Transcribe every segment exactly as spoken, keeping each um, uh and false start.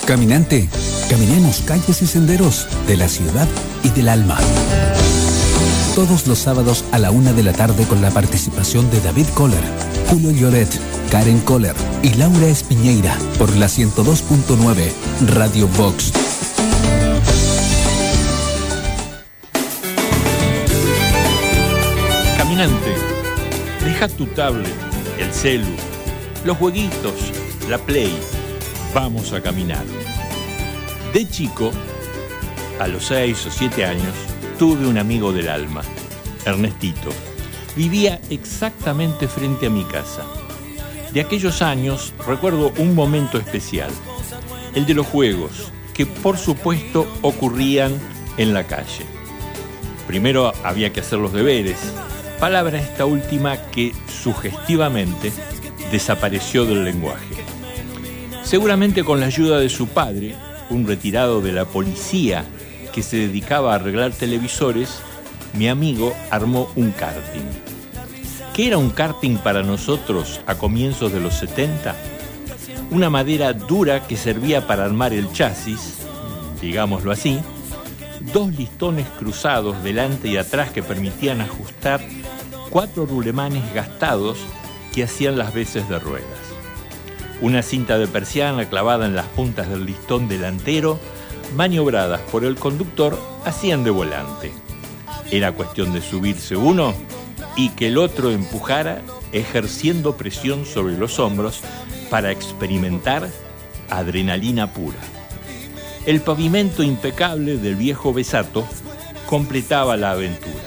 Caminante, caminemos calles y senderos de la ciudad y del alma. Todos los sábados a la una de la tarde con la participación de David Kohler, Julio Lloret, Karen Kohler y Laura Espiñeira por la ciento dos punto nueve Radio Vox. Caminante, deja tu tablet, el celu, los jueguitos, la Play. Vamos a caminar. De chico, a los seis o siete años, tuve un amigo del alma, Ernestito. Vivía exactamente frente a mi casa. De aquellos años recuerdo un momento especial, el de los juegos, que por supuesto ocurrían en la calle. Primero había que hacer los deberes, palabra esta última que sugestivamente desapareció del lenguaje. Seguramente con la ayuda de su padre, un retirado de la policía que se dedicaba a arreglar televisores, mi amigo armó un karting. ¿Qué era un karting para nosotros a comienzos de los setenta? Una madera dura que servía para armar el chasis, digámoslo así, dos listones cruzados delante y atrás que permitían ajustar cuatro rulemanes gastados que hacían las veces de ruedas. Una cinta de persiana clavada en las puntas del listón delantero, maniobradas por el conductor, hacían de volante. Era cuestión de subirse uno y que el otro empujara, ejerciendo presión sobre los hombros para experimentar adrenalina pura. El pavimento impecable del viejo Besato completaba la aventura.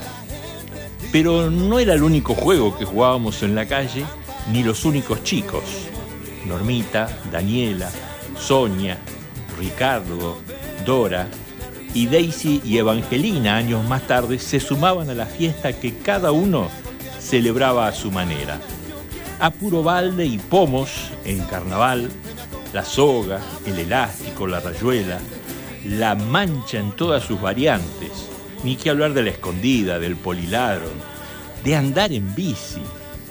Pero no era el único juego que jugábamos en la calle, ni los únicos chicos. Normita, Daniela, Sonia, Ricardo, Dora y Daisy y Evangelina años más tarde se sumaban a la fiesta que cada uno celebraba a su manera. A puro balde y pomos en carnaval, la soga, el elástico, la rayuela, la mancha en todas sus variantes, ni que hablar de la escondida, del poliladro, de andar en bici.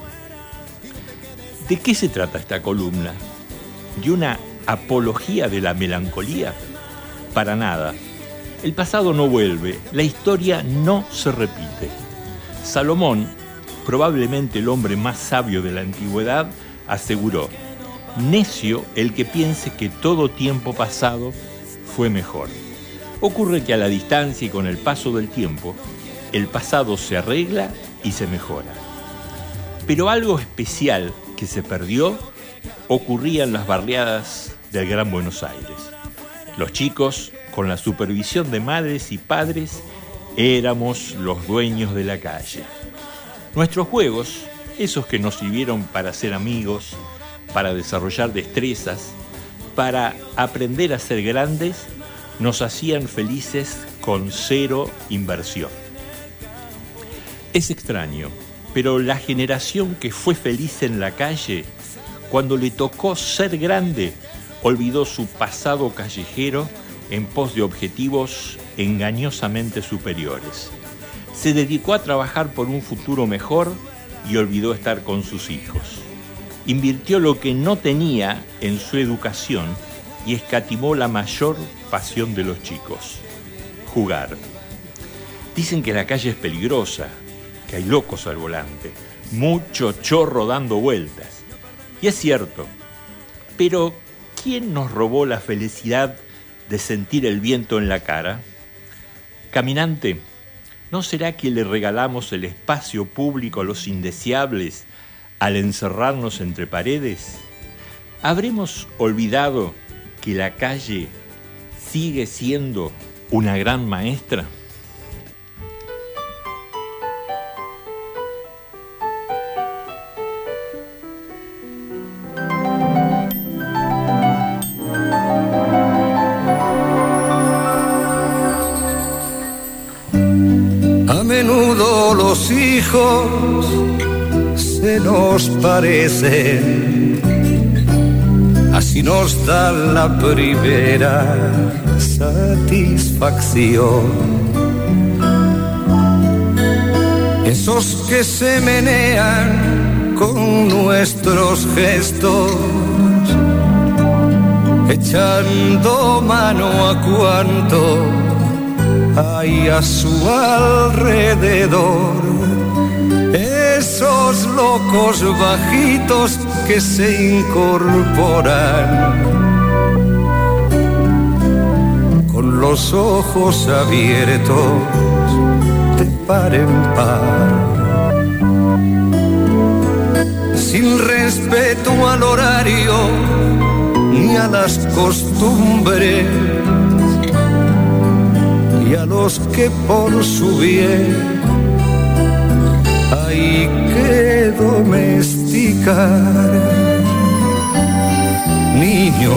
¿De qué se trata esta columna? ¿De una apología de la melancolía? Para nada. El pasado no vuelve, la historia no se repite. Salomón, probablemente el hombre más sabio de la antigüedad, aseguró: necio el que piense que todo tiempo pasado fue mejor. Ocurre que a la distancia y con el paso del tiempo, el pasado se arregla y se mejora. Pero algo especial que se perdió ocurría en las barriadas del Gran Buenos Aires. Los chicos, con la supervisión de madres y padres, éramos los dueños de la calle. Nuestros juegos, esos que nos sirvieron para ser amigos, para desarrollar destrezas, para aprender a ser grandes, nos hacían felices con cero inversión. Es extraño, pero la generación que fue feliz en la calle, cuando le tocó ser grande, olvidó su pasado callejero en pos de objetivos engañosamente superiores. Se dedicó a trabajar por un futuro mejor y olvidó estar con sus hijos. Invirtió lo que no tenía en su educación y escatimó la mayor pasión de los chicos: jugar. Dicen que la calle es peligrosa, que hay locos al volante, mucho chorro dando vueltas. Y es cierto, pero ¿quién nos robó la felicidad de sentir el viento en la cara? Caminante, ¿no será que le regalamos el espacio público a los indeseables al encerrarnos entre paredes? ¿Habremos olvidado que la calle sigue siendo una gran maestra? A menudo los hijos se nos parecen, así nos da la primera satisfacción. Esos que se menean con nuestros gestos, echando mano a cuanto hay a su alrededor. Esos locos bajitos que se incorporan con los ojos abiertos de par en par, sin respeto al horario ni a las costumbres, y a los que por su bien hay que domesticar. Niño,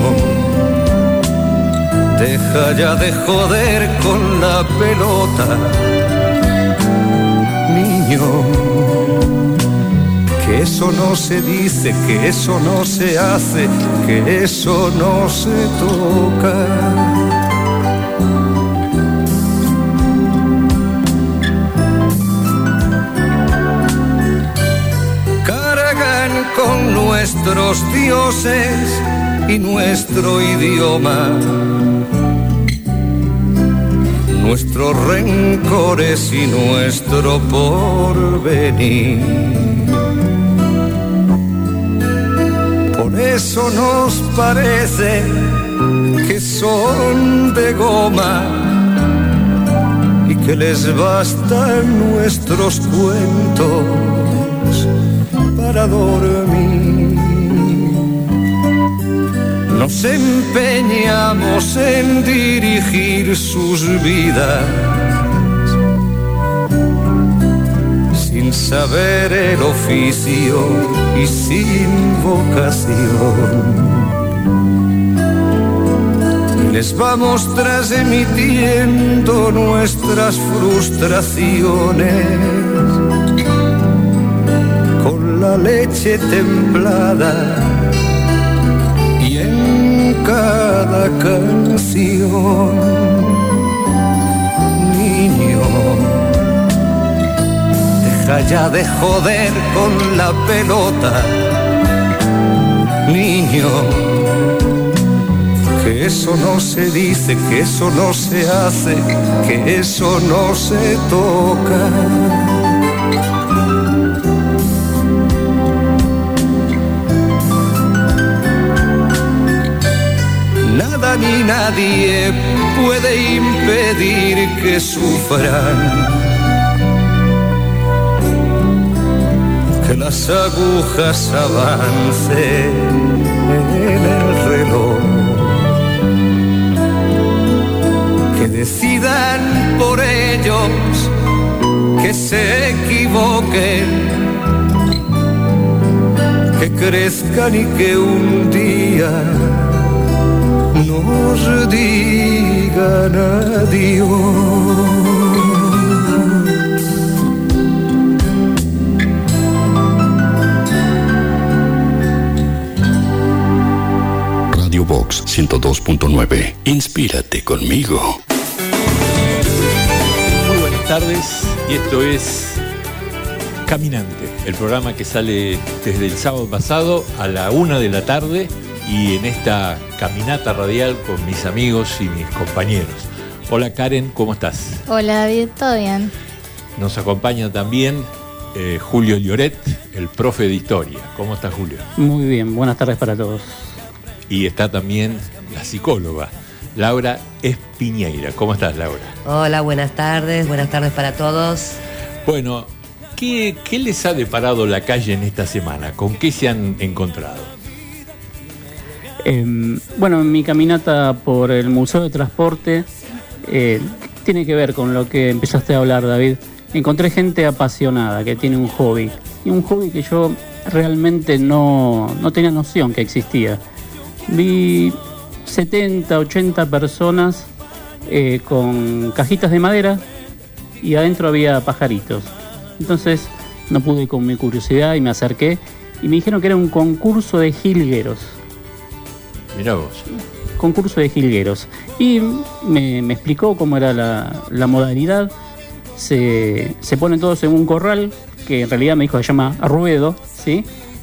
deja ya de joder con la pelota. Niño, que eso no se dice, que eso no se hace, que eso no se toca. Cargan con nuestros dioses y nuestro idioma, nuestros rencores y nuestro porvenir. Por eso nos parece que son de goma y que les bastan nuestros cuentos para dormir. Nos empeñamos en dirigir sus vidas sin saber el oficio y sin vocación. Y les vamos transmitiendo nuestras frustraciones con la leche templada y en cada canción. Niño, deja ya de joder con la pelota. Niño, que eso no se dice, que eso no se hace, que eso no se toca. Nada ni nadie puede impedir que sufran, que las agujas avancen en el reloj, que decidan por ellos, que se equivoquen, que crezcan y que un día nos digan adiós. Radio Vox ciento dos punto nueve. Inspírate conmigo. Muy buenas tardes, y esto es Caminante, el programa que sale desde el sábado pasado a la una de la tarde, y en esta caminata radial con mis amigos y mis compañeros. Hola Karen, ¿cómo estás? Hola David, ¿todo bien? Nos acompaña también eh, Julio Lloret, el profe de historia. ¿Cómo estás, Julio? Muy bien, buenas tardes para todos. Y está también la psicóloga, Laura Espiñeira. ¿Cómo estás, Laura? Hola, buenas tardes, buenas tardes para todos. Bueno, ¿qué, qué les ha deparado la calle en esta semana? ¿Con qué se han encontrado? Eh, bueno, mi caminata por el Museo de Transporte eh, tiene que ver con lo que empezaste a hablar, David. Encontré gente apasionada que tiene un hobby, y un hobby que yo realmente no, no tenía noción que existía. Vi setenta, ochenta personas eh, con cajitas de madera y adentro había pajaritos. Entonces no pude con mi curiosidad y me acerqué y me dijeron que era un concurso de jilgueros. Mirá vos. Concurso de jilgueros. Y me, me explicó cómo era la, la modalidad. Se, se ponen todos en un corral, que en realidad me dijo que se llama ruedo, ¿sí?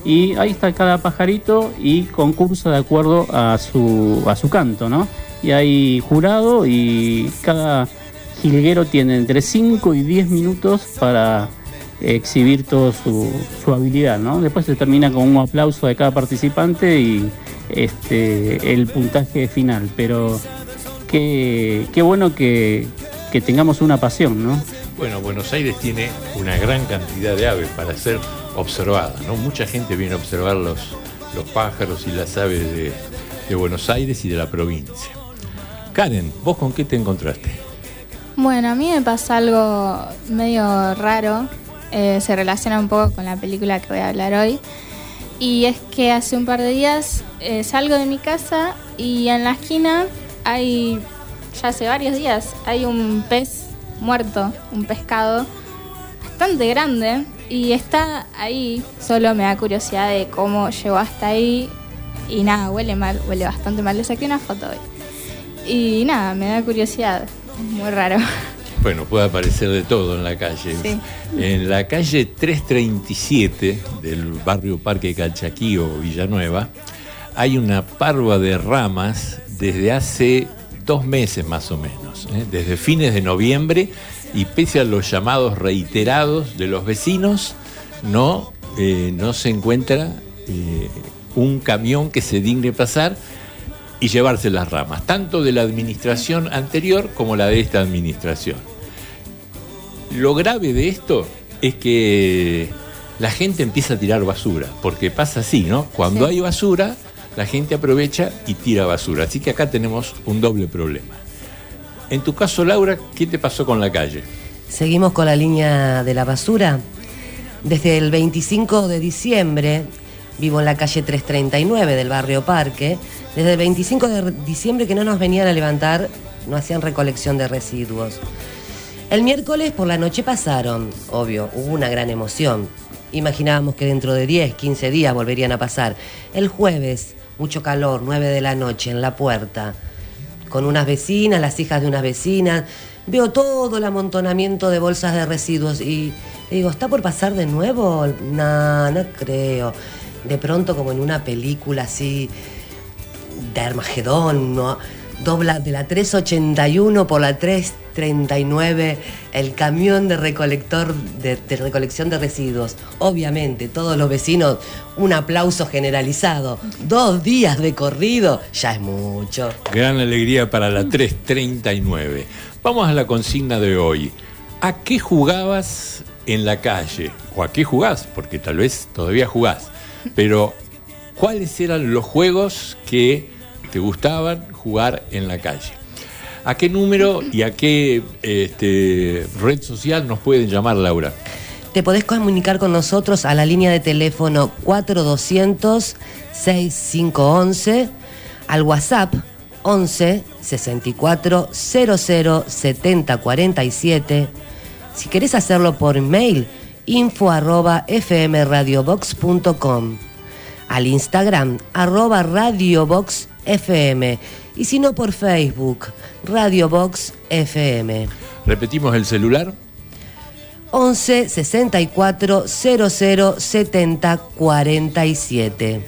Y ahí está cada pajarito y concursa de acuerdo a su, a su canto, ¿no? Y hay jurado y cada jilguero tiene entre cinco y diez minutos para exhibir toda su, su habilidad, ¿no? Después se termina con un aplauso de cada participante y este el puntaje final. Pero qué, qué bueno que, que tengamos una pasión, ¿no? Bueno, Buenos Aires tiene una gran cantidad de aves para ser observadas, ¿no? Mucha gente viene a observar los, los pájaros y las aves de, de Buenos Aires y de la provincia. Karen, ¿vos con qué te encontraste? Bueno, a mí me pasa algo medio raro, eh, se relaciona un poco con la película que voy a hablar hoy, y es que hace un par de días eh, salgo de mi casa y en la esquina hay, ya hace varios días, hay un pez muerto, un pescado bastante grande, y está ahí. Solo me da curiosidad de cómo llegó hasta ahí, y nada, huele mal, huele bastante mal. Le saqué una foto hoy y nada, me da curiosidad, muy raro. Bueno, puede aparecer de todo en la calle. Sí. En la calle trescientos treinta y siete del barrio Parque Calchaquí o Villanueva hay una parva de ramas desde hace dos meses más o menos, ¿eh? Desde fines de noviembre, y pese a los llamados reiterados de los vecinos, no, eh, no se encuentra eh, un camión que se digne pasar y llevarse las ramas, tanto de la administración anterior como la de esta administración. Lo grave de esto es que la gente empieza a tirar basura, porque pasa así, ¿no? Cuando sí. hay basura, la gente aprovecha y tira basura. Así que acá tenemos un doble problema. En tu caso, Laura, ¿qué te pasó con la calle? Seguimos con la línea de la basura. Desde el veinticinco de diciembre, vivo en la calle trescientos treinta y nueve del barrio Parque. Desde el veinticinco de diciembre que no nos venían a levantar, no hacían recolección de residuos. El miércoles por la noche pasaron, obvio, hubo una gran emoción. Imaginábamos que dentro de diez, quince días volverían a pasar. El jueves, mucho calor, nueve de la noche, en la puerta, con unas vecinas, las hijas de unas vecinas. Veo todo el amontonamiento de bolsas de residuos y digo, ¿está por pasar de nuevo? No, no creo. De pronto, como en una película así de Armagedón, ¿no? Dobla de la trescientos ochenta y uno por la trescientos treinta y nueve el camión de recolector de, de recolección de residuos. Obviamente, todos los vecinos, un aplauso generalizado. Dos días de corrido, ya es mucho. Gran alegría para la trescientos treinta y nueve. Vamos a la consigna de hoy. ¿A qué jugabas en la calle? ¿O a qué jugás? Porque tal vez todavía jugás. Pero, ¿cuáles eran los juegos que te gustaban jugar en la calle? ¿A qué número y a qué este, red social nos pueden llamar, Laura? Te podés comunicar con nosotros a la línea de teléfono cuatro doscientos, sesenta y cinco once, al WhatsApp once, sesenta y cuatro, cero cero, setenta, cuarenta y siete. Si querés hacerlo por mail, info arroba fmradiobox punto com, al Instagram arroba radiobox fm, y si no por Facebook, Radiobox F M. Repetimos el celular. once, sesenta y cuatro, cero cero, setenta, cuarenta y siete.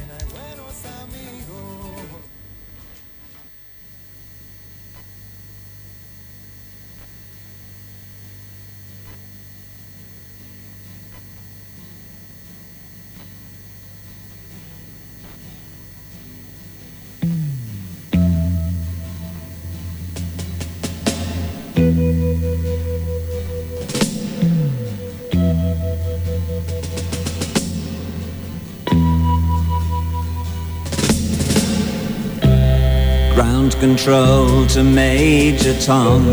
Ground control to Major Tom.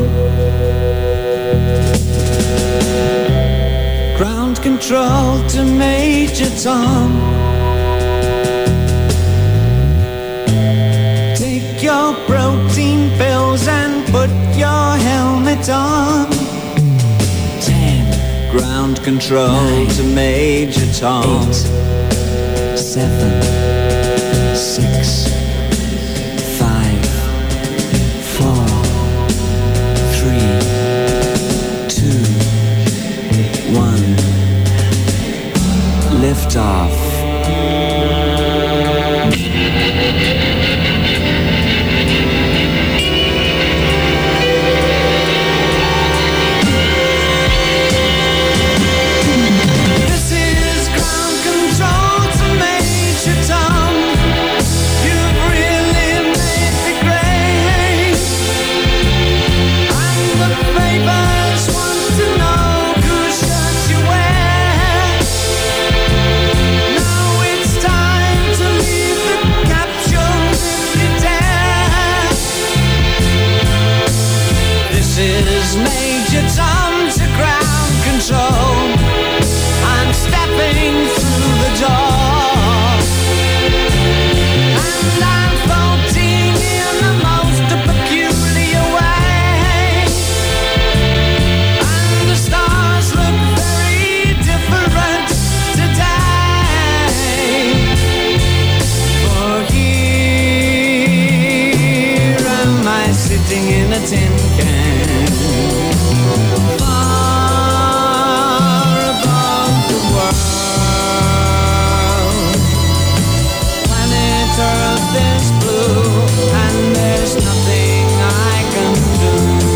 Ground control to Major Tom. Take your protein pills and put your helmet on. Ten. Ground control Nine. to Major Tom. Eight. Seven. Six. Lift off. floating in a tin can. Far above the world, planet Earth is blue, and there's nothing I can do.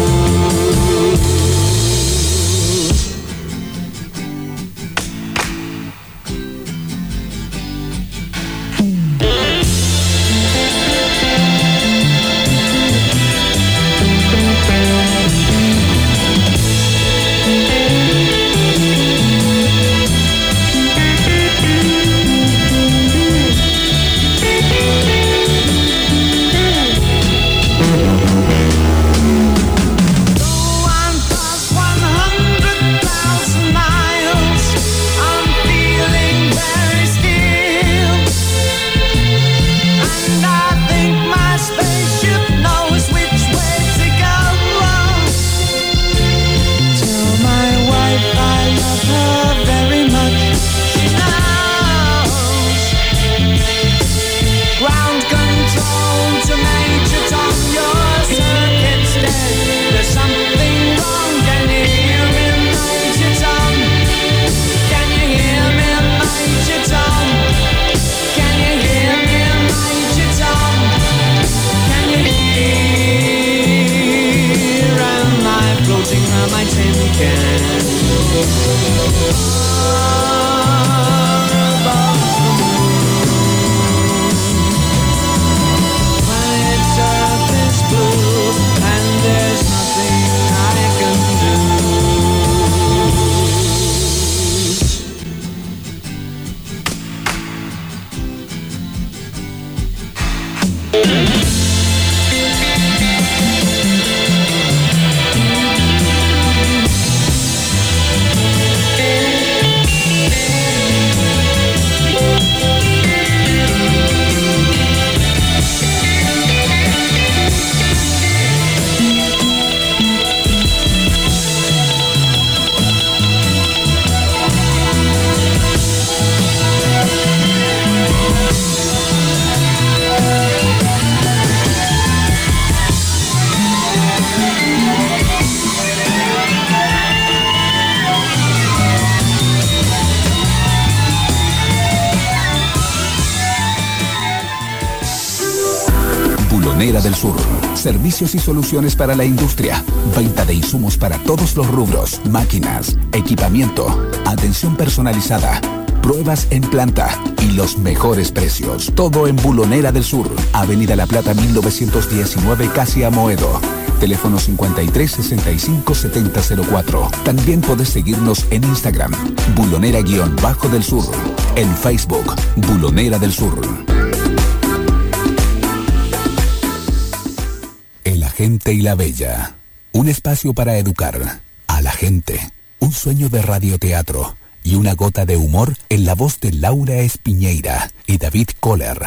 Bulonera del Sur. Servicios y soluciones para la industria. Venta de insumos para todos los rubros. Máquinas, equipamiento, atención personalizada, pruebas en planta y los mejores precios. Todo en Bulonera del Sur. Avenida La Plata mil novecientos diecinueve, casi Amoedo. Teléfono cincuenta y tres sesenta y cinco setenta cero cuatro. También podés seguirnos en Instagram, Bulonera-Bajo del Sur. En Facebook, Bulonera del Sur. La gente y la bella. Un espacio para educar a la gente. Un sueño de radioteatro y una gota de humor en la voz de Laura Espiñeira y David Kohler.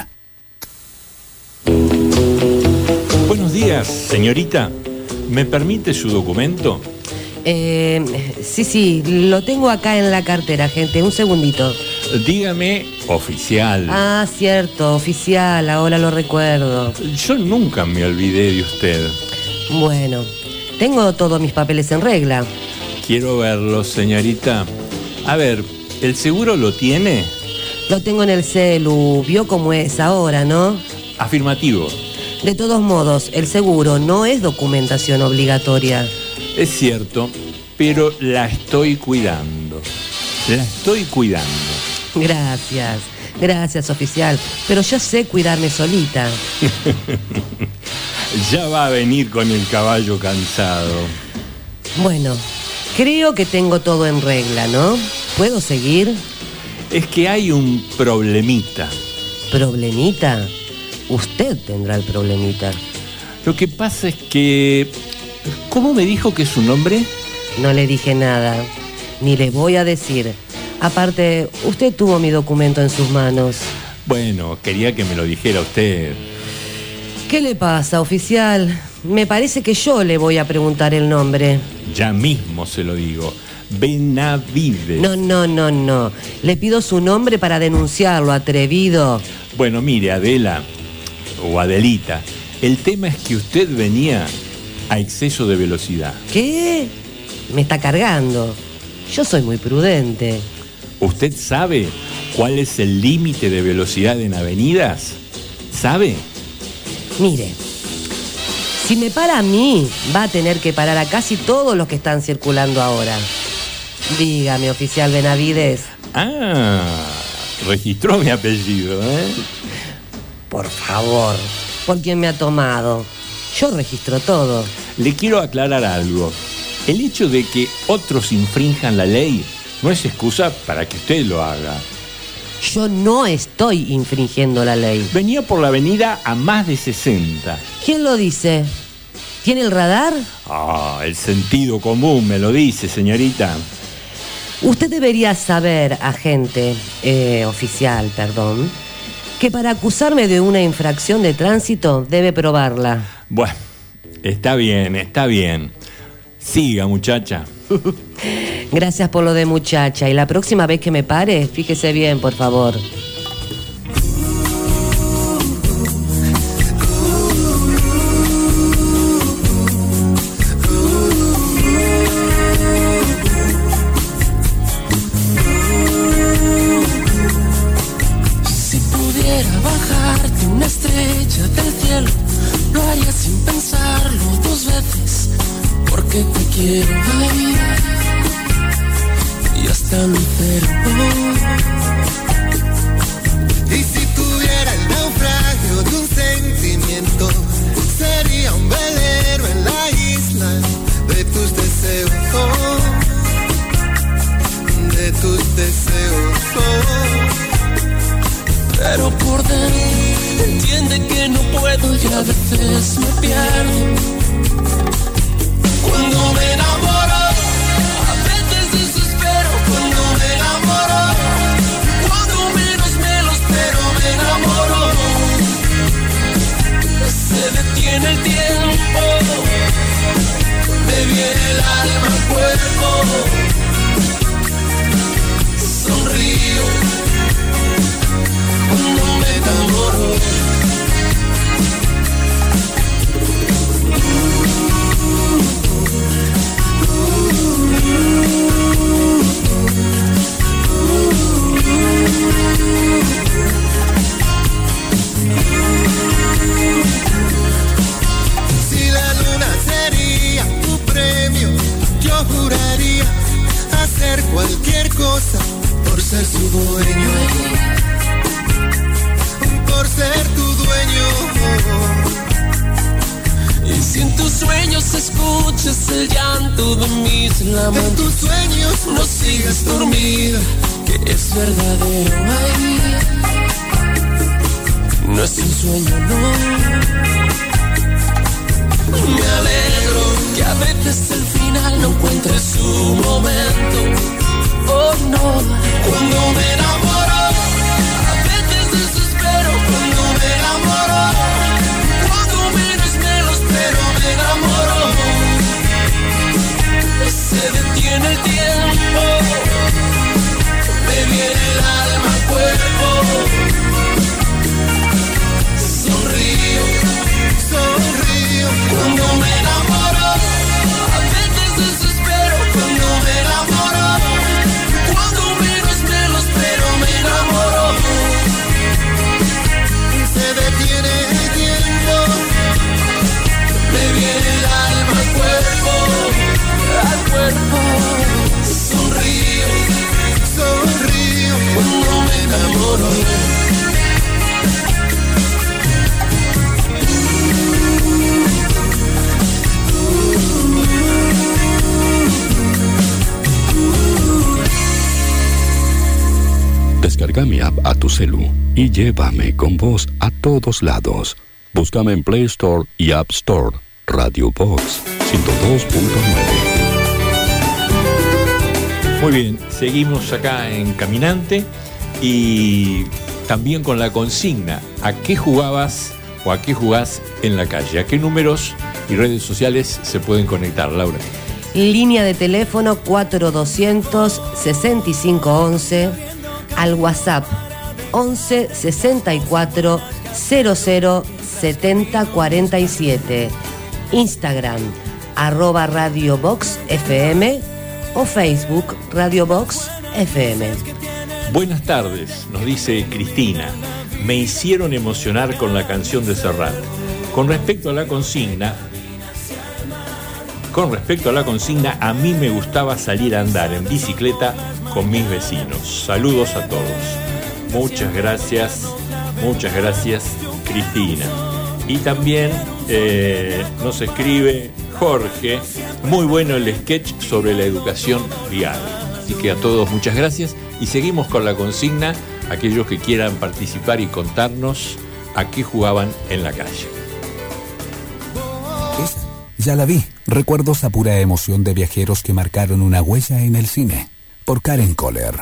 Buenos días, señorita. ¿Me permite su documento? Eh, sí, sí, lo tengo acá en la cartera, gente. Un segundito. Dígame, oficial. Ah, cierto, oficial, ahora lo recuerdo. Yo nunca me olvidé de usted. Bueno, tengo todos mis papeles en regla. Quiero verlo, señorita. A ver, ¿el seguro lo tiene? Lo tengo en el celu, vio cómo es ahora, ¿no? Afirmativo. De todos modos, el seguro no es documentación obligatoria. Es cierto, pero la estoy cuidando. La estoy cuidando. Gracias, gracias, oficial. Pero yo sé cuidarme solita. Ya va a venir con el caballo cansado. Bueno, creo que tengo todo en regla, ¿no? ¿Puedo seguir? Es que hay un problemita. ¿Problemita? Usted tendrá el problemita. Lo que pasa es que... ¿Cómo me dijo que es su nombre? No le dije nada, ni le voy a decir. Aparte, usted tuvo mi documento en sus manos. Bueno, quería que me lo dijera usted. ¿Qué le pasa, oficial? Me parece que yo le voy a preguntar el nombre. Ya mismo se lo digo. Benavides. No, no, no, no. Le pido su nombre para denunciarlo, atrevido. Bueno, mire, Adela, o Adelita, el tema es que usted venía a exceso de velocidad. ¿Qué? Me está cargando. Yo soy muy prudente. ¿Usted sabe cuál es el límite de velocidad en avenidas? ¿Sabe? Mire, si me para a mí, va a tener que parar a casi todos los que están circulando ahora. Dígame, oficial Benavides. Ah, registró mi apellido, ¿eh? Por favor, ¿por quién me ha tomado? Yo registro todo. Le quiero aclarar algo. El hecho de que otros infrinjan la ley no es excusa para que usted lo haga. Yo no estoy infringiendo la ley. Venía por la avenida a más de sesenta. ¿Quién lo dice? ¿Tiene el radar? Ah, el sentido común me lo dice, señorita. Usted debería saber, agente, eh, oficial, perdón, que para acusarme de una infracción de tránsito debe probarla. Bueno, está bien, está bien. Siga, muchacha. Gracias por lo de muchacha. Y la próxima vez que me pare, fíjese bien, por favor. Si pudiera bajarte una estrella del cielo, lo haría sin pensarlo dos veces, porque te quiero ahí y hasta el cero. Y si tuviera el naufragio de un sentimiento, sería un velero en la isla de tus deseos, oh, de tus deseos, oh. Pero por dentro entiende que no puedo y a veces me pierdo. Cuando me enamoro, a veces desespero. Cuando me enamoro, cuando menos me lo espero, me enamoro. Se detiene el tiempo, me viene el alma al cuerpo. Sonrío cuando me enamoro. Si la luna sería tu premio, yo juraría hacer cualquier cosa por ser su dueño, por ser tu dueño. Y si en tus sueños escuchas el llanto de mis lamentos, en tus sueños no sigas dormida, que es verdadero ahí. No es un sueño, no. Me alegro que a veces el final no encuentre su momento. Oh no, cuando me enamoro, a veces desespero. Cuando me enamoro, cuando menos me lo espero, me enamoro. Se detiene el tiempo, me viene el alma al cuerpo. Sonrío, sonrío cuando me enamoro. A veces desespero cuando me enamoro. Cuando menos me lo espero, me enamoro. Se detiene el tiempo, me viene el alma al cuerpo, al cuerpo. Sonrío, sonrío cuando me enamoro. Descarga mi app a tu celu y llévame con vos a todos lados. Búscame en Play Store y App Store. Radio Box ciento dos punto nueve. Muy bien, seguimos acá en Caminante y también con la consigna: ¿a qué jugabas o a qué jugás en la calle? ¿A qué números y redes sociales se pueden conectar, Laura? Línea de teléfono cuatro doscientos sesenta y cinco once, al WhatsApp once sesenta y cuatro cero cero setenta cuarenta y siete. Instagram, arroba Radio Box F M o Facebook Radio Box F M. Buenas tardes, nos dice Cristina. Me hicieron emocionar con la canción de Serrat. Con respecto a la consigna, con respecto a la consigna, a mí me gustaba salir a andar en bicicleta con mis vecinos. Saludos a todos. Muchas gracias, muchas gracias, Cristina. Y también eh, nos escribe Jorge, muy bueno el sketch sobre la educación vial. Así que a todos muchas gracias y seguimos con la consigna, aquellos que quieran participar y contarnos a qué jugaban en la calle. Ya la vi, recuerdos a pura emoción de viajeros que marcaron una huella en el cine, por Karen Kohler.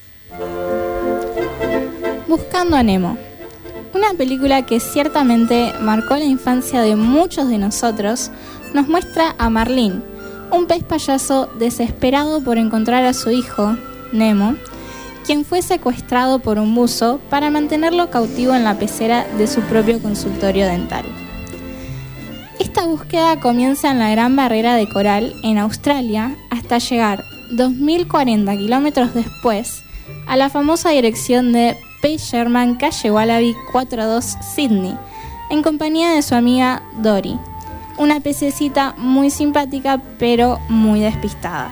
Buscando a Nemo. Una película que ciertamente marcó la infancia de muchos de nosotros, nos muestra a Marlin, un pez payaso desesperado por encontrar a su hijo, Nemo, quien fue secuestrado por un buzo para mantenerlo cautivo en la pecera de su propio consultorio dental. Esta búsqueda comienza en la Gran Barrera de Coral, en Australia, hasta llegar dos mil cuarenta kilómetros después a la famosa dirección de P. Sherman, calle Wallaby cuarenta y dos, Sydney, en compañía de su amiga Dory, una pececita muy simpática pero muy despistada.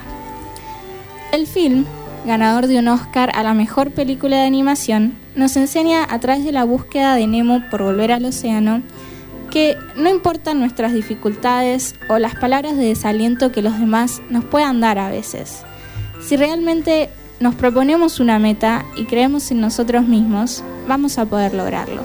El film, ganador de un Oscar a la mejor película de animación, nos enseña a través de la búsqueda de Nemo por volver al océano que no importan nuestras dificultades o las palabras de desaliento que los demás nos puedan dar a veces. Si realmente nos proponemos una meta y creemos en nosotros mismos, vamos a poder lograrlo.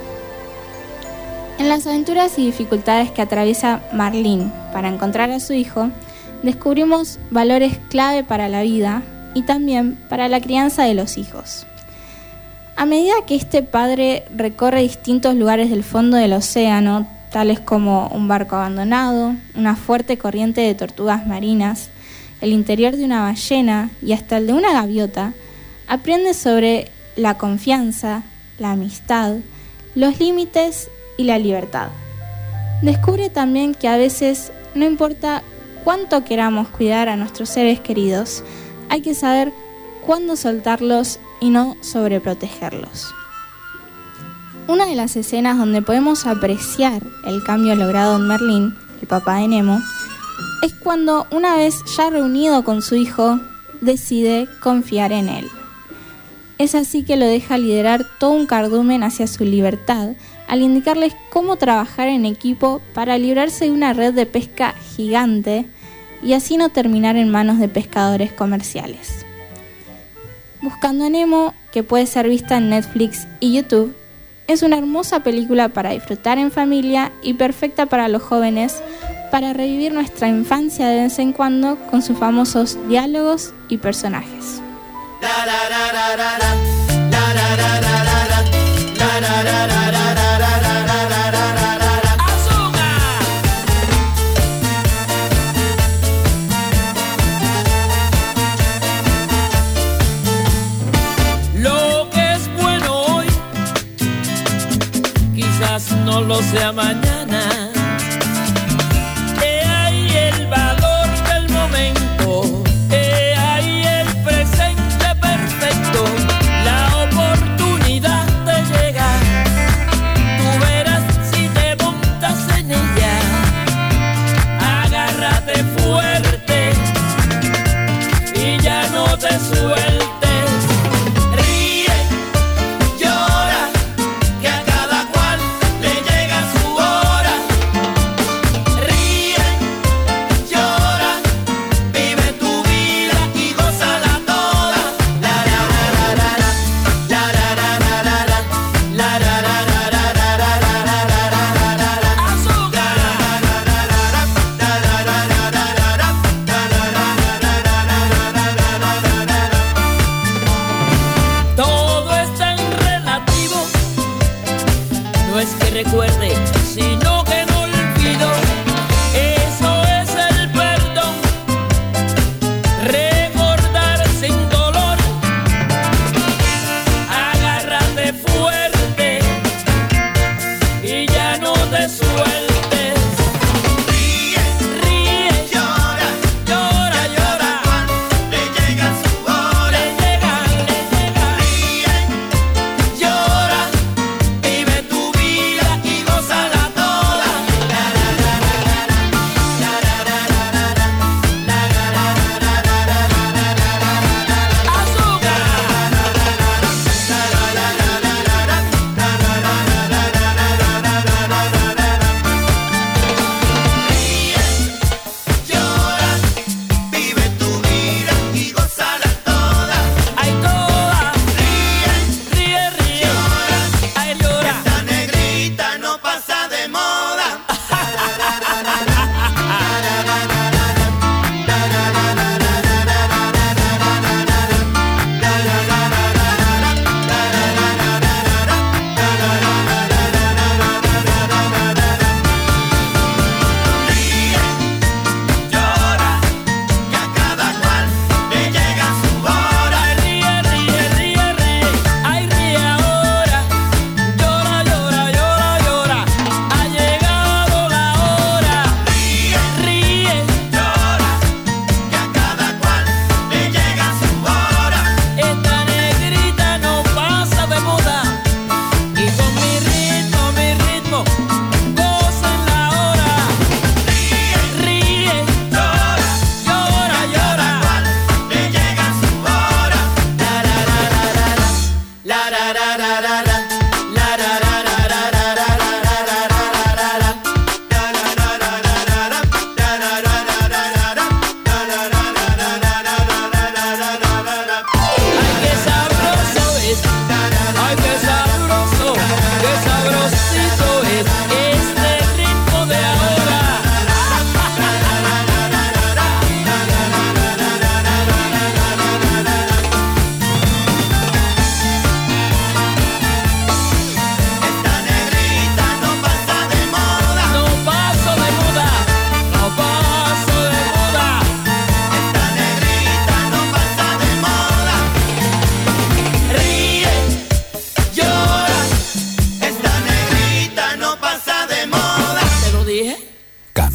En las aventuras y dificultades que atraviesa Marlin para encontrar a su hijo, descubrimos valores clave para la vida y también para la crianza de los hijos. A medida que este padre recorre distintos lugares del fondo del océano, tales como un barco abandonado, una fuerte corriente de tortugas marinas, el interior de una ballena y hasta el de una gaviota, aprende sobre la confianza, la amistad, los límites y la libertad. Descubre también que a veces no importa cuánto queramos cuidar a nuestros seres queridos, hay que saber cuándo soltarlos y no sobreprotegerlos. Una de las escenas donde podemos apreciar el cambio logrado en Merlín, el papá de Nemo, es cuando, una vez ya reunido con su hijo, decide confiar en él. Es así que lo deja liderar todo un cardumen hacia su libertad, al indicarles cómo trabajar en equipo para librarse de una red de pesca gigante y así no terminar en manos de pescadores comerciales. Buscando a Nemo, que puede ser vista en Netflix y YouTube, es una hermosa película para disfrutar en familia y perfecta para los jóvenes para revivir nuestra infancia de vez en cuando con sus famosos diálogos y personajes. Lo que es bueno hoy quizás no lo sea mañana. He ahí el valor del momento, he ahí el presente perfecto, la oportunidad de llegar. Tú verás si te montas en ella, agárrate fuerte y ya no te sueltes. Ríe, llora, que a cada cual le llega su hora.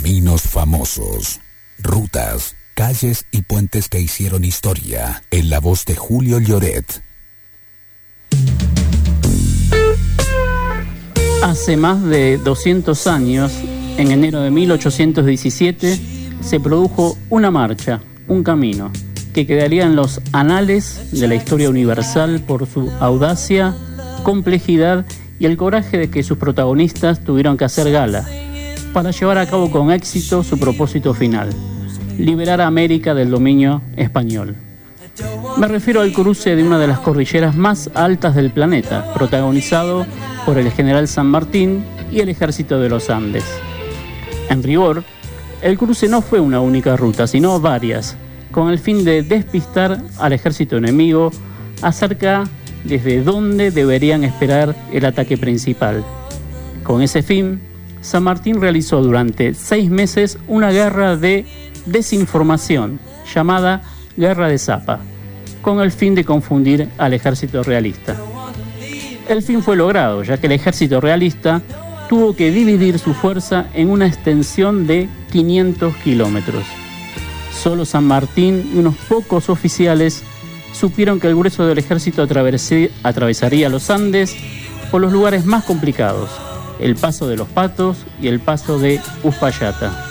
Caminos famosos, rutas, calles y puentes que hicieron historia, en la voz de Julio Lloret. Hace más de doscientos años, en enero de mil ochocientos diecisiete, se produjo una marcha, un camino, que quedaría en los anales de la historia universal por su audacia, complejidad y el coraje de que sus protagonistas tuvieron que hacer gala para llevar a cabo con éxito su propósito final: liberar a América del dominio español. Me refiero al cruce de una de las cordilleras más altas del planeta, protagonizado por el general San Martín y el ejército de los Andes. En rigor, el cruce no fue una única ruta, sino varias, con el fin de despistar al ejército enemigo acerca desde dónde deberían esperar el ataque principal. Con ese fin, San Martín realizó durante seis meses una guerra de desinformación llamada Guerra de Zapa, con el fin de confundir al ejército realista. El fin fue logrado, ya que el ejército realista tuvo que dividir su fuerza en una extensión de quinientos kilómetros. Solo San Martín y unos pocos oficiales supieron que el grueso del ejército atravesaría los Andes por los lugares más complicados: el Paso de los Patos y el Paso de Uspallata.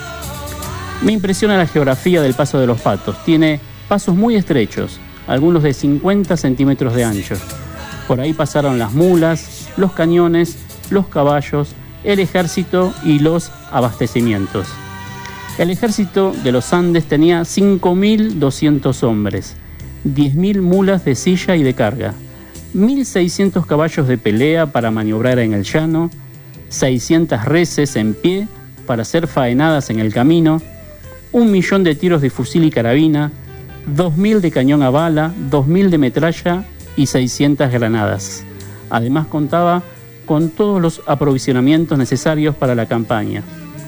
Me impresiona la geografía del Paso de los Patos. Tiene pasos muy estrechos, algunos de cincuenta centímetros de ancho. Por ahí pasaron las mulas, los cañones, los caballos, el ejército y los abastecimientos. El ejército de los Andes tenía cinco mil doscientos hombres, diez mil mulas de silla y de carga, mil seiscientos caballos de pelea para maniobrar en el llano, seiscientas reses en pie para hacer faenadas en el camino, un millón de tiros de fusil y carabina, dos mil de cañón a bala, dos mil de metralla y seiscientas granadas. Además contaba con todos los aprovisionamientos necesarios para la campaña.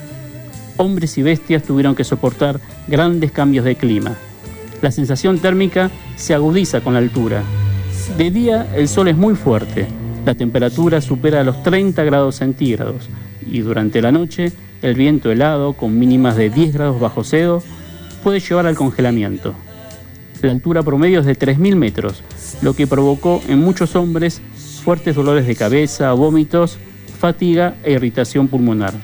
Hombres y bestias tuvieron que soportar grandes cambios de clima. La sensación térmica se agudiza con la altura. De día el sol es muy fuerte, la temperatura supera los treinta grados centígrados y durante la noche el viento helado, con mínimas de diez grados bajo cero, puede llevar al congelamiento. La altura promedio es de tres mil metros, lo que provocó en muchos hombres fuertes dolores de cabeza, vómitos, fatiga e irritación pulmonar.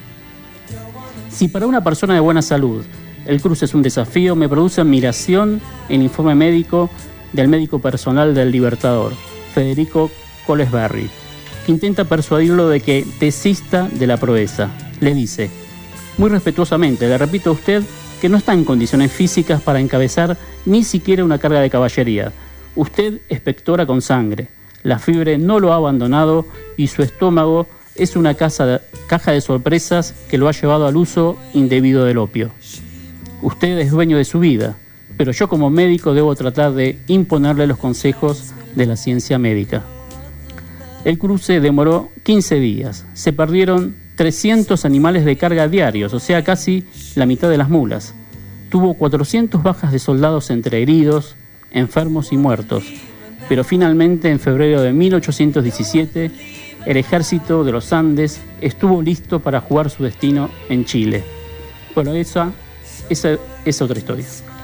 Si para una persona de buena salud el cruce es un desafío, me produce admiración el informe médico del médico personal del Libertador, Federico Colesberry, que intenta persuadirlo de que desista de la proeza. Le dice: muy respetuosamente, le repito a usted que no está en condiciones físicas para encabezar ni siquiera una carga de caballería. Usted expectora con sangre, la fiebre no lo ha abandonado y su estómago es una caja de, caja de sorpresas que lo ha llevado al uso indebido del opio. Usted es dueño de su vida, pero yo como médico debo tratar de imponerle los consejos de la ciencia médica. El cruce demoró quince días. Se perdieron trescientos animales de carga diarios, o sea, casi la mitad de las mulas. Tuvo cuatrocientas bajas de soldados entre heridos, enfermos y muertos. Pero finalmente, en febrero de mil ochocientos diecisiete, el ejército de los Andes estuvo listo para jugar su destino en Chile. Bueno, esa, esa es otra historia.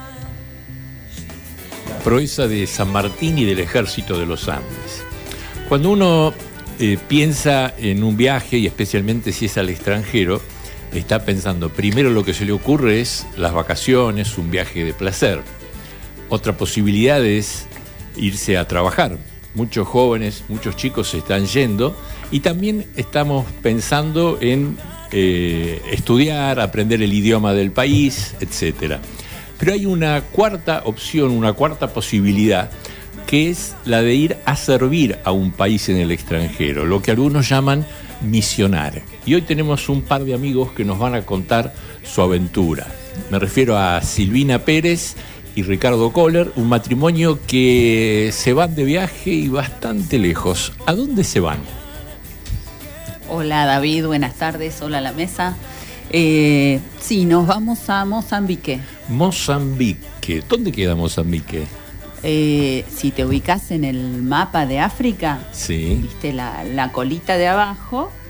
La proeza de San Martín y del ejército de los Andes. Cuando uno eh, piensa en un viaje, y especialmente si es al extranjero, está pensando, primero lo que se le ocurre es las vacaciones, un viaje de placer. Otra posibilidad es irse a trabajar. Muchos jóvenes, muchos chicos se están yendo y también estamos pensando en eh, estudiar, aprender el idioma del país, etcétera. Pero hay una cuarta opción, una cuarta posibilidad, que es la de ir a servir a un país en el extranjero, lo que algunos llaman misionar. Y hoy tenemos un par de amigos que nos van a contar su aventura. Me refiero a Silvina Pérez y Ricardo Kohler, un matrimonio que se van de viaje y bastante lejos. ¿A dónde se van? Hola David, buenas tardes, hola a la mesa. Eh, sí, nos vamos a Mozambique. Mozambique, ¿dónde queda Mozambique? Eh, si te ubicas en el mapa de África, sí. viste la, la colita de abajo,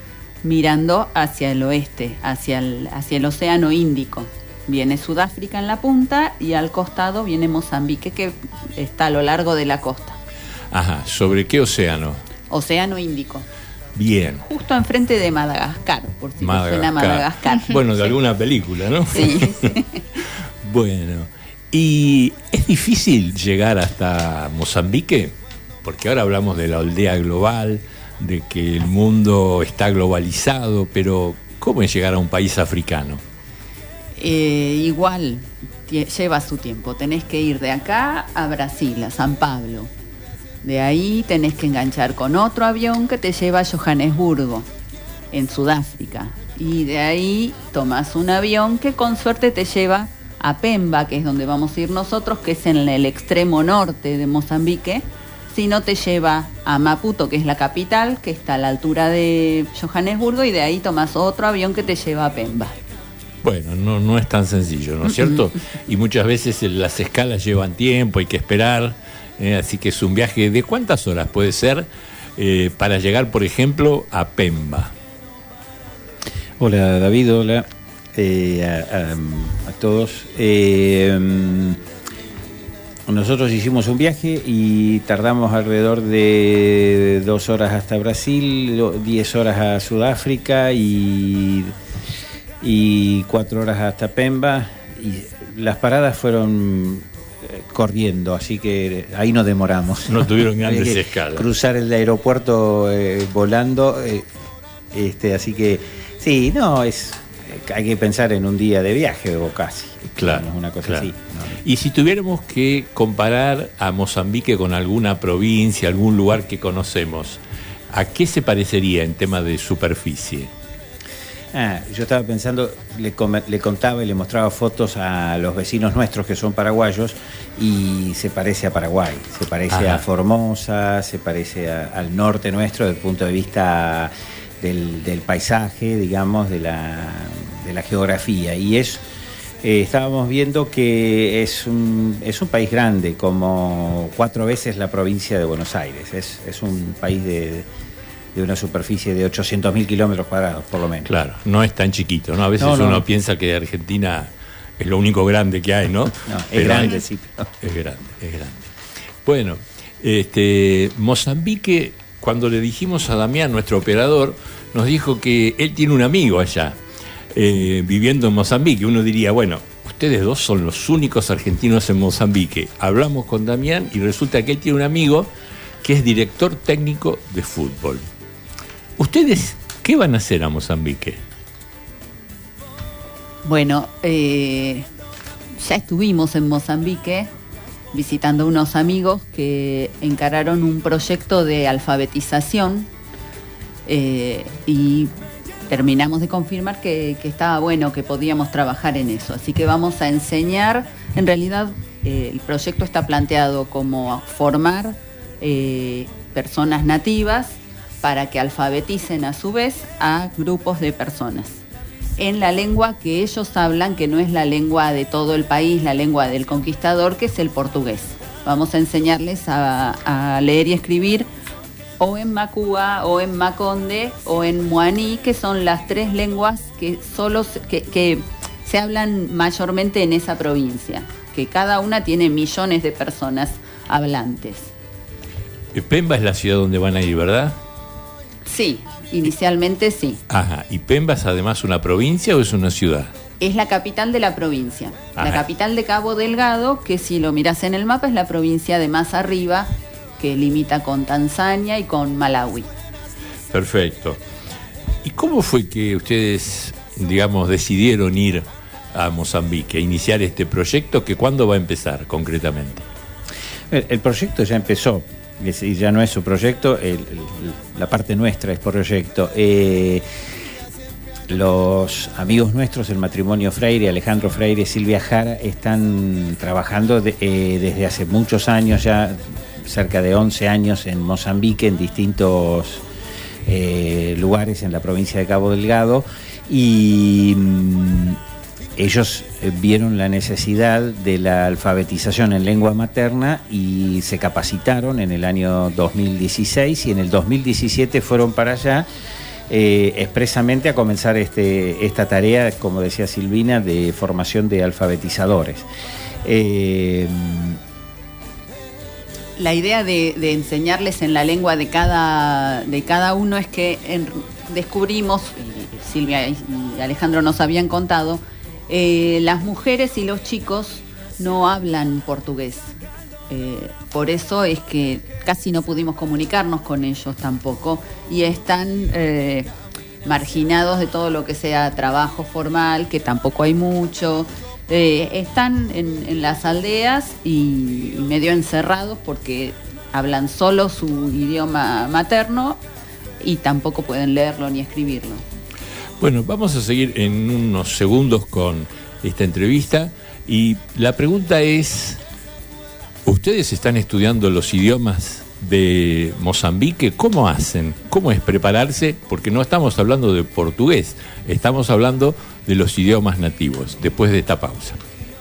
mirando hacia el oeste, hacia el, hacia el Océano Índico. Viene Sudáfrica en la punta y al costado viene Mozambique, que está a lo largo de la costa. Ajá, ¿sobre qué océano? Océano Índico. Bien. Justo enfrente de Madagascar, por si Madagascar. te suena Madagascar. Bueno, de Sí. alguna película, ¿no? Sí. Bueno, ¿y es difícil llegar hasta Mozambique? Porque ahora hablamos de la aldea global, de que el mundo está globalizado, pero ¿cómo es llegar a un país africano? Eh, igual tie- lleva su tiempo. Tenés que ir de acá a Brasil, a San Pablo. De ahí tenés que enganchar con otro avión que te lleva a Johannesburgo, en Sudáfrica. Y de ahí tomás un avión que con suerte te lleva a Pemba, que es donde vamos a ir nosotros, que es en el extremo norte de Mozambique. Si no, te lleva a Maputo, que es la capital, que está a la altura de Johannesburgo, y de ahí tomás otro avión que te lleva a Pemba. Bueno, no, no es tan sencillo, ¿no es cierto? Y muchas veces las escalas llevan tiempo, hay que esperar, eh, así que es un viaje de ¿cuántas horas puede ser eh, para llegar, por ejemplo, a Pemba? Hola David, hola eh, a, a, a todos. Eh, nosotros hicimos un viaje y tardamos alrededor de dos horas hasta Brasil, diez horas a Sudáfrica y... y cuatro horas hasta Pemba, y las paradas fueron eh, corriendo, así que ahí no demoramos. No tuvieron grandes Había que escalas. cruzar el aeropuerto eh, volando, eh, este, así que sí, no, es hay que pensar en un día de viaje o casi. Claro, una cosa claro. así. ¿no? Y si tuviéramos que comparar a Mozambique con alguna provincia, algún lugar que conocemos, ¿a qué se parecería en tema de superficie? Ah, yo estaba pensando, le, com- le contaba y le mostraba fotos a los vecinos nuestros que son paraguayos y se parece a Paraguay, se parece Ajá. a Formosa, se parece a- al norte nuestro desde el punto de vista del, del paisaje, digamos, de la, de la geografía. Y es, eh, estábamos viendo que es un, es un país grande, como cuatro veces la provincia de Buenos Aires, es, es un país de... de una superficie de ochocientos mil kilómetros cuadrados, por lo menos. Claro, no es tan chiquito, ¿no? A veces No, no, uno no. piensa que Argentina es lo único grande que hay, ¿no? No, es Pero grande, hay- sí. Es grande, es grande. Bueno, este, Mozambique, cuando le dijimos a Damián, nuestro operador, nos dijo que él tiene un amigo allá, eh, viviendo en Mozambique. Uno diría, bueno, ustedes dos son los únicos argentinos en Mozambique. Hablamos con Damián y resulta que él tiene un amigo que es director técnico de fútbol. ¿Ustedes qué van a hacer a Mozambique? Bueno, eh, ya estuvimos en Mozambique visitando unos amigos que encararon un proyecto de alfabetización eh, y terminamos de confirmar que, que estaba bueno, que podíamos trabajar en eso. Así que vamos a enseñar, en realidad eh, el proyecto está planteado como formar eh, personas nativas para que alfabeticen a su vez a grupos de personas en la lengua que ellos hablan, que no es la lengua de todo el país, la lengua del conquistador, que es el portugués. Vamos a enseñarles a, a leer y escribir o en Macúa, o en Maconde, o en Muaní, que son las tres lenguas que, solo se, que, que se hablan mayormente en esa provincia, que cada una tiene millones de personas hablantes. Pemba es la ciudad donde van a ir, ¿verdad? Sí, inicialmente sí. Ajá, ¿y Pemba es además una provincia o es una ciudad? Es la capital de la provincia. Ajá. La capital de Cabo Delgado, que si lo miras en el mapa es la provincia de más arriba, que limita con Tanzania y con Malawi. Perfecto. ¿Y cómo fue que ustedes, digamos, decidieron ir a Mozambique, a iniciar este proyecto, que cuándo va a empezar concretamente? El, el proyecto ya empezó, es- y ya no es su proyecto, el- el- la parte nuestra es proyecto. Eh, los amigos nuestros, el matrimonio Freire, Alejandro Freire y Silvia Jara, están trabajando de- eh, desde hace muchos años, ya cerca de once años en Mozambique, en distintos eh, lugares en la provincia de Cabo Delgado, y mm, ellos eh, vieron la necesidad de la alfabetización en lengua materna y se capacitaron en el año dos mil dieciséis, y en el dos mil diecisiete fueron para allá eh, expresamente a comenzar este, esta tarea, como decía Silvina, de formación de alfabetizadores. Eh, La idea de, de enseñarles en la lengua de cada, de cada uno es que en, descubrimos, y Silvia y Alejandro nos habían contado, eh, las mujeres y los chicos no hablan portugués. Eh, por eso es que casi no pudimos comunicarnos con ellos tampoco y están eh, marginados de todo lo que sea trabajo formal, que tampoco hay mucho. Eh, están en, en las aldeas y, y medio encerrados porque hablan solo su idioma materno y tampoco pueden leerlo ni escribirlo. Bueno, vamos a seguir en unos segundos con esta entrevista y la pregunta es, ¿ustedes están estudiando los idiomas de Mozambique? ¿Cómo hacen? ¿Cómo es prepararse? Porque no estamos hablando de portugués, estamos hablando de los idiomas nativos, después de esta pausa.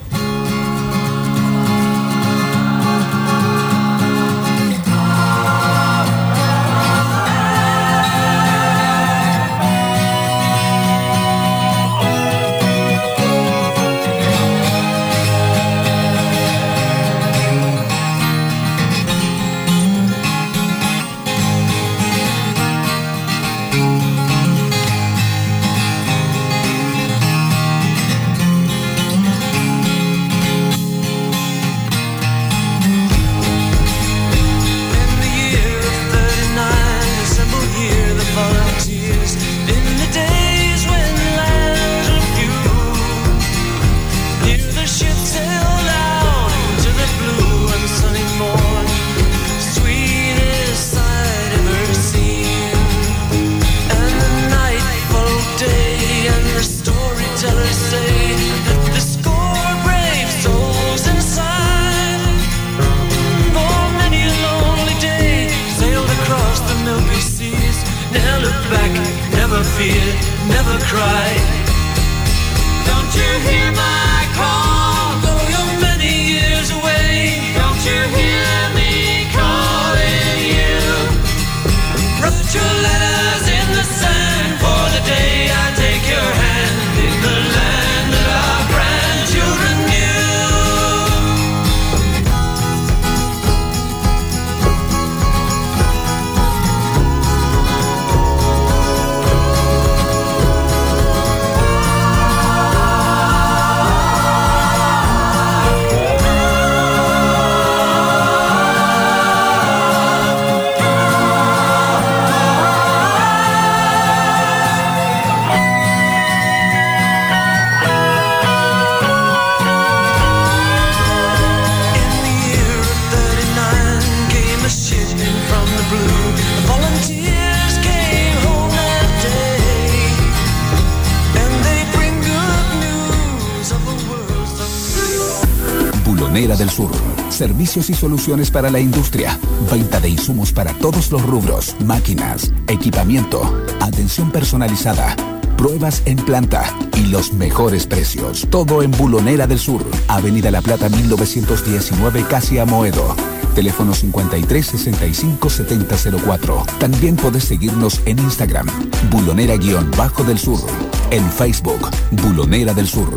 Bulonera del Sur. Servicios y soluciones para la industria. Venta de insumos para todos los rubros. Máquinas, equipamiento, atención personalizada, pruebas en planta y los mejores precios. Todo en Bulonera del Sur. Avenida La Plata mil novecientos diecinueve, casi Amoedo. Teléfono cincuenta y tres sesenta y cinco setenta cero cuatro. También podés seguirnos en Instagram, Bulonera-Bajo del Sur. En Facebook, Bulonera del Sur.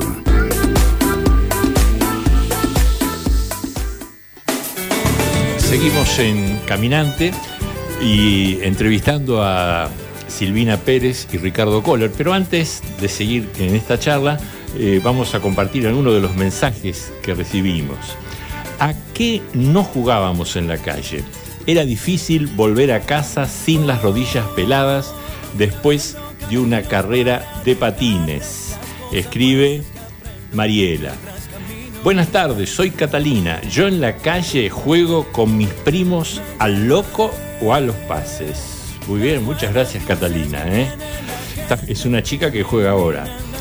Seguimos en Caminante y entrevistando a Silvina Pérez y Ricardo Kohler, pero antes de seguir en esta charla, eh, vamos a compartir algunos de los mensajes que recibimos. ¿A qué no jugábamos en la calle? Era difícil volver a casa sin las rodillas peladas después de una carrera de patines. Escribe Mariela. Buenas tardes, soy Catalina. Yo en la calle juego con mis primos al loco o a los pases. Muy bien, muchas gracias Catalina, ¿eh? Esta es una chica que juega ahora.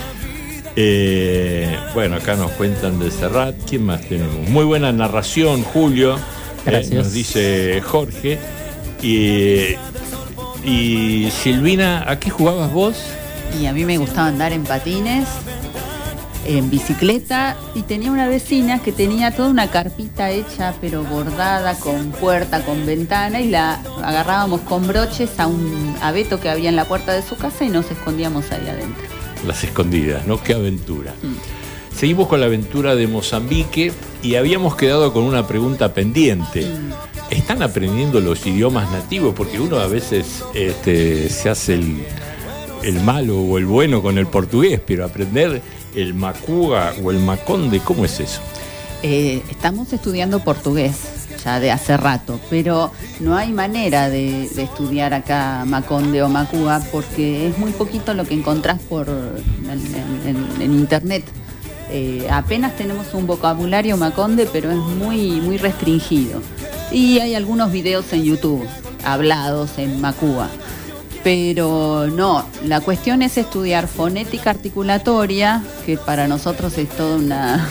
Eh, bueno, acá nos cuentan de Serrat. ¿Quién más tenemos? Muy buena narración, Julio. Gracias. Eh, nos dice Jorge. Y, y Silvina, ¿a qué jugabas vos? Y a mí me gustaba andar en patines en bicicleta, y tenía una vecina que tenía toda una carpita hecha pero bordada con puerta, con ventana, y la agarrábamos con broches a un abeto que había en la puerta de su casa y nos escondíamos ahí adentro. Las escondidas, ¿no? Qué aventura. Mm. Seguimos con la aventura de Mozambique y habíamos quedado con una pregunta pendiente. Mm. ¿Están aprendiendo los idiomas nativos? Porque uno a veces este, se hace el, el malo o el bueno con el portugués, pero aprender el macuga o el maconde, ¿cómo es eso? Eh, estamos estudiando portugués ya de hace rato, pero no hay manera de, de estudiar acá maconde o macuga porque es muy poquito lo que encontrás por, en, en, en internet. Eh, apenas tenemos un vocabulario maconde, pero es muy, muy restringido. Y hay algunos videos en YouTube hablados en macuga. Pero no, la cuestión es estudiar fonética articulatoria, que para nosotros es todo una,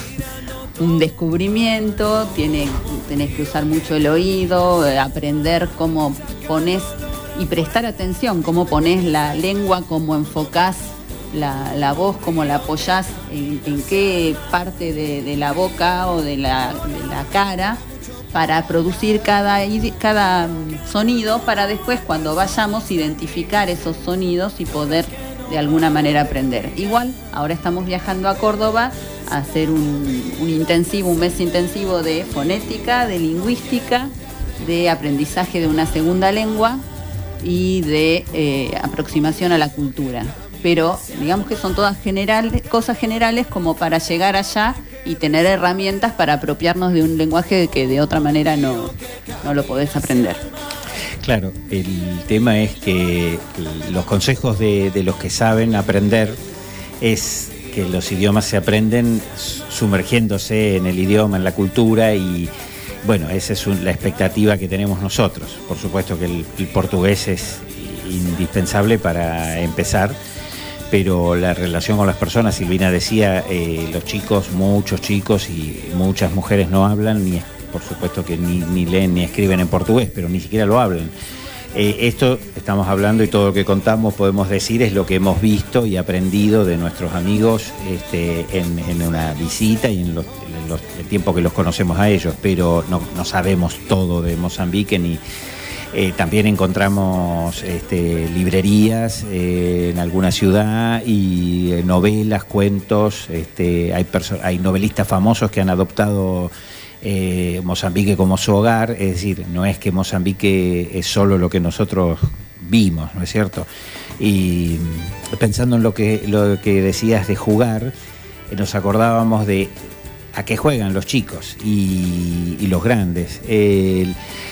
un descubrimiento. Tiene, tenés que usar mucho el oído, eh, aprender cómo pones y prestar atención, cómo pones la lengua, cómo enfocás la, la voz, cómo la apoyás, en, en qué parte de, de la boca o de la, de la cara, para producir cada, cada sonido, para después cuando vayamos identificar esos sonidos y poder de alguna manera aprender. Igual, ahora estamos viajando a Córdoba a hacer un, un intensivo, un mes intensivo de fonética, de lingüística, de aprendizaje de una segunda lengua y de eh, aproximación a la cultura. Pero digamos que son todas generales, cosas generales como para llegar allá y tener herramientas para apropiarnos de un lenguaje que de otra manera no, no lo podés aprender. Claro, el tema es que los consejos de, de los que saben aprender es que los idiomas se aprenden sumergiéndose en el idioma, en la cultura, y bueno, esa es un, la expectativa que tenemos nosotros. Por supuesto que el, el portugués es indispensable para empezar, pero la relación con las personas, Silvina decía, eh, los chicos, muchos chicos y muchas mujeres no hablan, ni por supuesto que ni, ni leen ni escriben en portugués, pero ni siquiera lo hablan. Eh, esto estamos hablando y todo lo que contamos podemos decir es lo que hemos visto y aprendido de nuestros amigos este, en, en una visita y en, los, en los, el tiempo que los conocemos a ellos, pero no, no sabemos todo de Mozambique ni... Eh, también encontramos este, librerías eh, en alguna ciudad y eh, novelas, cuentos. Este, hay, perso- hay novelistas famosos que han adoptado eh, Mozambique como su hogar. Es decir, no es que Mozambique es solo lo que nosotros vimos, ¿no es cierto? Y pensando en lo que, lo que decías de jugar, eh, nos acordábamos de a qué juegan los chicos y, y los grandes. El,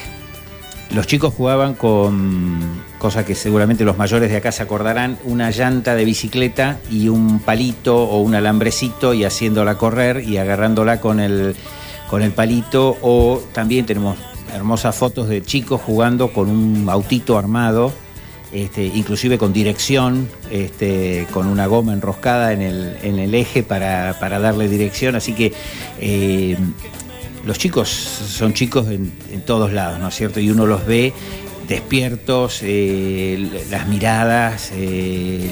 Los chicos jugaban con, cosa que seguramente los mayores de acá se acordarán, una llanta de bicicleta y un palito o un alambrecito y haciéndola correr y agarrándola con el, con el palito. O también tenemos hermosas fotos de chicos jugando con un autito armado, este, inclusive con dirección, este, con una goma enroscada en el, en el eje para, para darle dirección. Así que... Eh, los chicos son chicos en, en todos lados, ¿no es cierto? Y uno los ve despiertos, eh, las miradas, eh,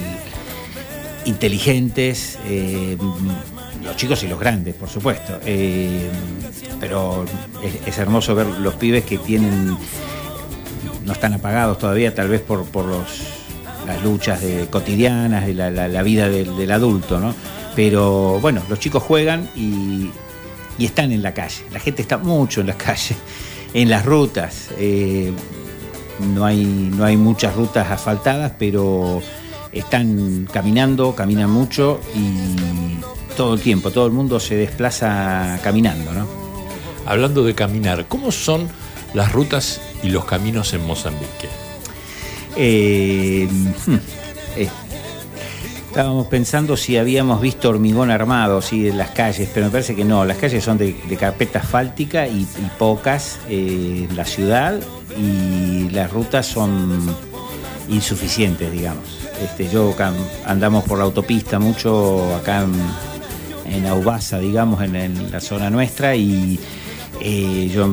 inteligentes, eh, los chicos y los grandes, por supuesto. Eh, pero es, es hermoso ver los pibes que tienen, no están apagados todavía, tal vez por, por los, las luchas de, cotidianas, de la, la, la vida del, del adulto, ¿no? Pero bueno, los chicos juegan y... y están en la calle. La gente está mucho en la calle, en las rutas. Eh, no hay, no hay muchas rutas asfaltadas, pero están caminando, caminan mucho y todo el tiempo, todo el mundo se desplaza caminando, ¿no? Hablando de caminar, ¿cómo son las rutas y los caminos en Mozambique? Eh, eh, Estábamos pensando si habíamos visto hormigón armado, sí, en las calles, pero me parece que no. Las calles son de, de carpeta asfáltica y, y pocas eh, en la ciudad, y las rutas son insuficientes, digamos. Este, yo acá, andamos por la autopista mucho acá en, en Aubasa, digamos, en, en la zona nuestra, y eh, yo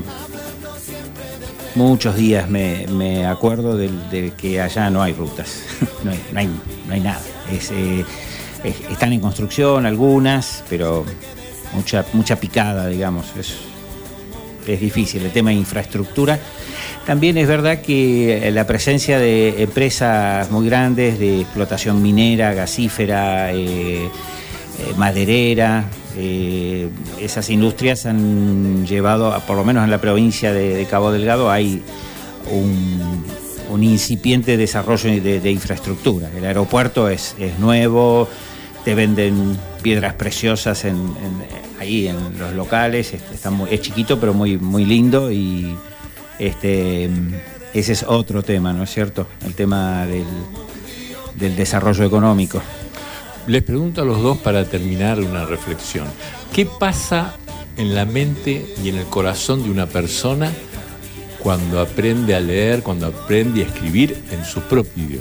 muchos días me, me acuerdo de, de que allá no hay rutas, no hay, no hay, no hay nada. Es, eh, eh, están en construcción algunas, pero mucha, mucha picada, digamos. Es, es difícil el tema de infraestructura. También es verdad que la presencia de empresas muy grandes de explotación minera, gasífera, eh, eh, maderera, eh, esas industrias han llevado, a, por lo menos en la provincia de, de Cabo Delgado, hay un, un incipiente desarrollo de, de infraestructura. El aeropuerto es, es nuevo, te venden piedras preciosas en, en, ahí en los locales, es, está muy, es chiquito pero muy, muy lindo, y este ese es otro tema, ¿no es cierto? El tema del, del desarrollo económico. Les pregunto a los dos para terminar una reflexión. ¿Qué pasa en la mente y en el corazón de una persona cuando aprende a leer, cuando aprende a escribir en su propio idioma?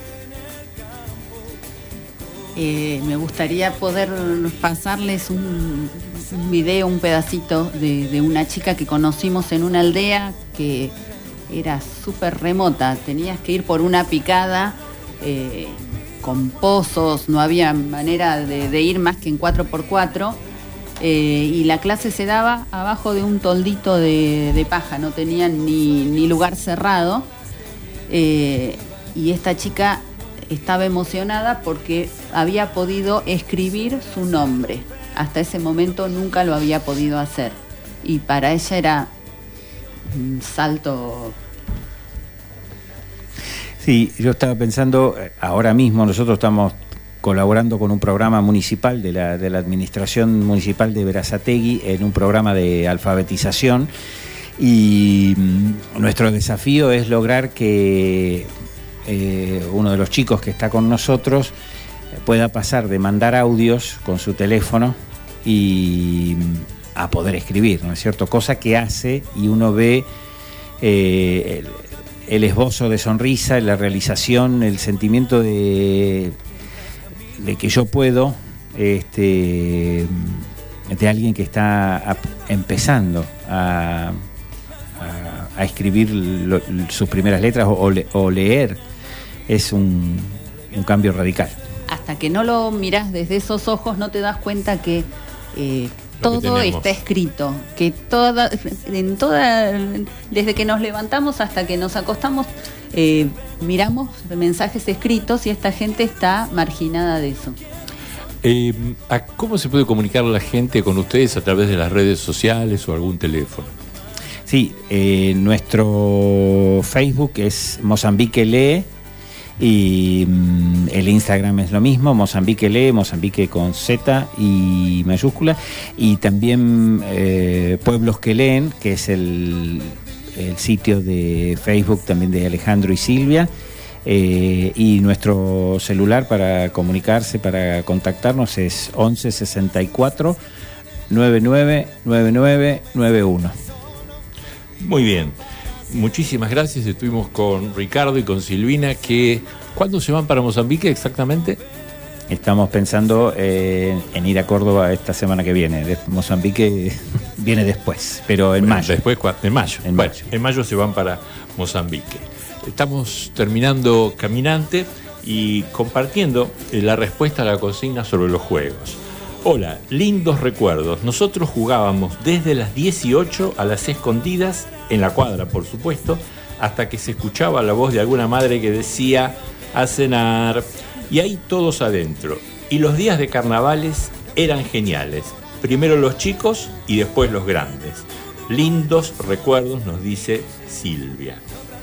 Eh, me gustaría poder pasarles un, un video, un pedacito de, de una chica que conocimos en una aldea que era súper remota. Tenías que ir por una picada eh, con pozos, no había manera de, de ir más que en cuatro por cuatro, eh, y la clase se daba abajo de un toldito de, de paja, no tenían ni, ni lugar cerrado, eh, y esta chica estaba emocionada porque había podido escribir su nombre. Hasta ese momento nunca lo había podido hacer, y para ella era un salto. Sí, yo estaba pensando, ahora mismo nosotros estamos colaborando con un programa municipal de la, de la Administración Municipal de Berazategui en un programa de alfabetización, y mm, nuestro desafío es lograr que Eh, uno de los chicos que está con nosotros pueda pasar de mandar audios con su teléfono y a poder escribir, ¿no es cierto? Cosa que hace, y uno ve eh, el, el esbozo de sonrisa, la realización, el sentimiento de, de que yo puedo, este, de alguien que está a, empezando a, a, a escribir lo, sus primeras letras o, o, le, o leer. Es un, un cambio radical. Hasta que no lo mirás desde esos ojos, no te das cuenta que eh, todo que está escrito, que toda, en toda, desde que nos levantamos hasta que nos acostamos, eh, miramos mensajes escritos, y esta gente está marginada de eso. Eh, ¿Cómo se puede comunicar la gente con ustedes a través de las redes sociales o algún teléfono? Sí, eh, nuestro Facebook es Mozambique Lee, y mm, el Instagram es lo mismo, Mozambique Lee, Mozambique con Z y mayúscula, y también eh, Pueblos que Leen, que es el, el sitio de Facebook también de Alejandro y Silvia, eh, y nuestro celular para comunicarse, para contactarnos es once sesenta y cuatro noventa y nueve noventa y nueve noventa y uno. Muy bien. Muchísimas gracias. Estuvimos con Ricardo y con Silvina. Que, ¿cuándo se van para Mozambique exactamente? Estamos pensando eh, en ir a Córdoba esta semana que viene. De Mozambique viene después, pero en bueno, mayo. Después, en mayo. En, bueno, mayo. en mayo se van para Mozambique. Estamos terminando Caminante y compartiendo la respuesta a la consigna sobre los juegos. Hola, lindos recuerdos. Nosotros jugábamos desde las dieciocho a las escondidas, en la cuadra por supuesto, hasta que se escuchaba la voz de alguna madre que decía a cenar, y ahí todos adentro. Y los días de carnavales eran geniales. Primero los chicos y después los grandes. Lindos recuerdos, nos dice Silvia.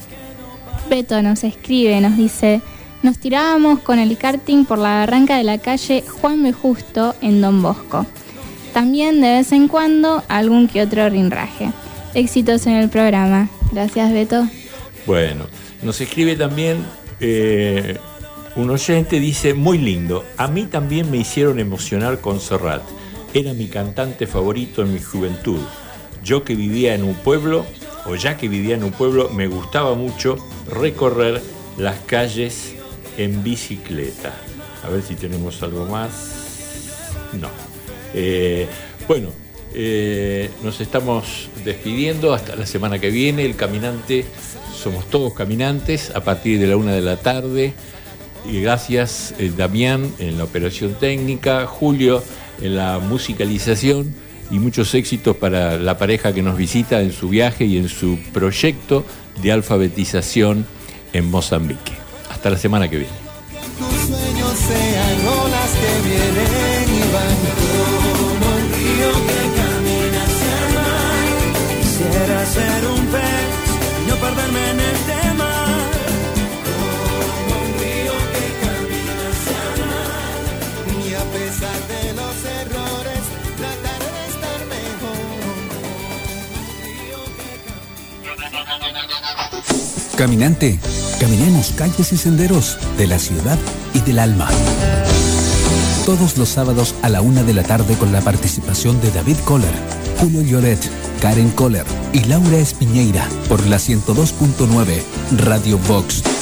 Beto nos escribe, nos dice: nos tirábamos con el karting por la barranca de la calle Juan B. Justo en Don Bosco. También de vez en cuando algún que otro rinraje. Éxitos en el programa. Gracias, Beto. Bueno, nos escribe también eh, un oyente, dice: muy lindo. A mí también me hicieron emocionar con Serrat. Era mi cantante favorito en mi juventud. Yo que vivía en un pueblo, o ya que vivía en un pueblo, me gustaba mucho recorrer las calles en bicicleta. A ver si tenemos algo más. No. Eh, bueno, eh, nos estamos despidiendo hasta la semana que viene. El Caminante, somos todos caminantes, a partir de la una de la tarde, Y gracias eh, Damián en la operación técnica, Julio en la musicalización y muchos éxitos para la pareja que nos visita en su viaje y en su proyecto de alfabetización en Mozambique. Hasta la semana que viene. Tus sueños sean olas que vienen y van como un río que camina hacia el mar. Quisiera ser un pez y no perderme en este mar. Como un río que camina hacia el mar. Y a pesar de los errores, tratar de estar mejor. Caminante, caminemos calles y senderos de la ciudad y del alma. Todos los sábados a la una de la tarde con la participación de David Kohler, Julio Lloret, Karen Kohler y Laura Espiñeira por la ciento dos punto nueve Radio Vox.